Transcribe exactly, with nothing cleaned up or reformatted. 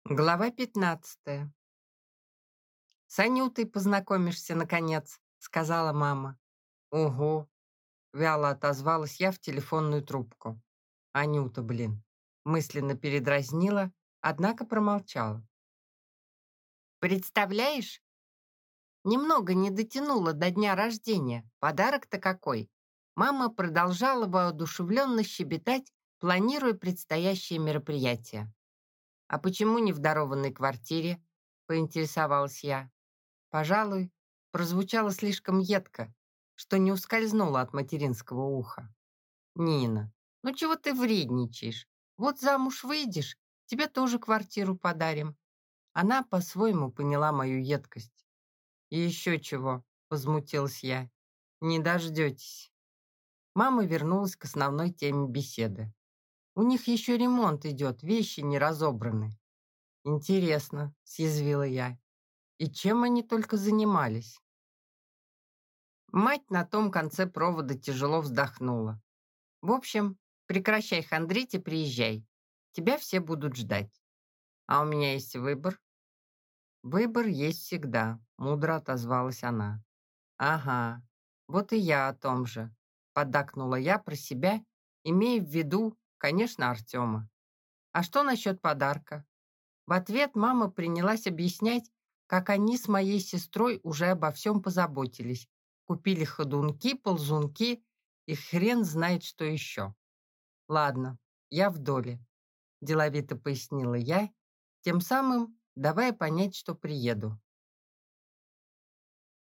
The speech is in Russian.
Глава пятнадцатая. «С Анютой познакомишься, наконец», — сказала мама. «Ого!» — вяло отозвалась я в телефонную трубку. «Анюта, блин!» — мысленно передразнила, однако промолчала. «Представляешь, немного не дотянула до дня рождения. Подарок-то какой!» Мама продолжала воодушевленно щебетать, планируя предстоящее мероприятие. «А почему не в дарованной квартире?» — поинтересовалась я. Пожалуй, прозвучало слишком едко, что не ускользнуло от материнского уха. «Нина, ну чего ты вредничаешь? Вот замуж выйдешь, тебе тоже квартиру подарим». Она по-своему поняла мою едкость. «И еще чего?» — возмутилась я. «Не дождетесь». Мама вернулась к основной теме беседы. «У них еще ремонт идет, вещи не разобраны». «Интересно», — съязвила я. «И чем они только занимались?» Мать на том конце провода тяжело вздохнула. «В общем, прекращай хандрить и приезжай. Тебя все будут ждать. А у меня есть выбор». «Выбор есть всегда», — мудро отозвалась она. «Ага, вот и я о том же», — поддакнула я про себя, имея в виду, конечно, Артема. «А что насчет подарка?» В ответ мама принялась объяснять, как они с моей сестрой уже обо всем позаботились. Купили ходунки, ползунки и хрен знает что еще. «Ладно, я в доле», — деловито пояснила я, тем самым давая понять, что приеду.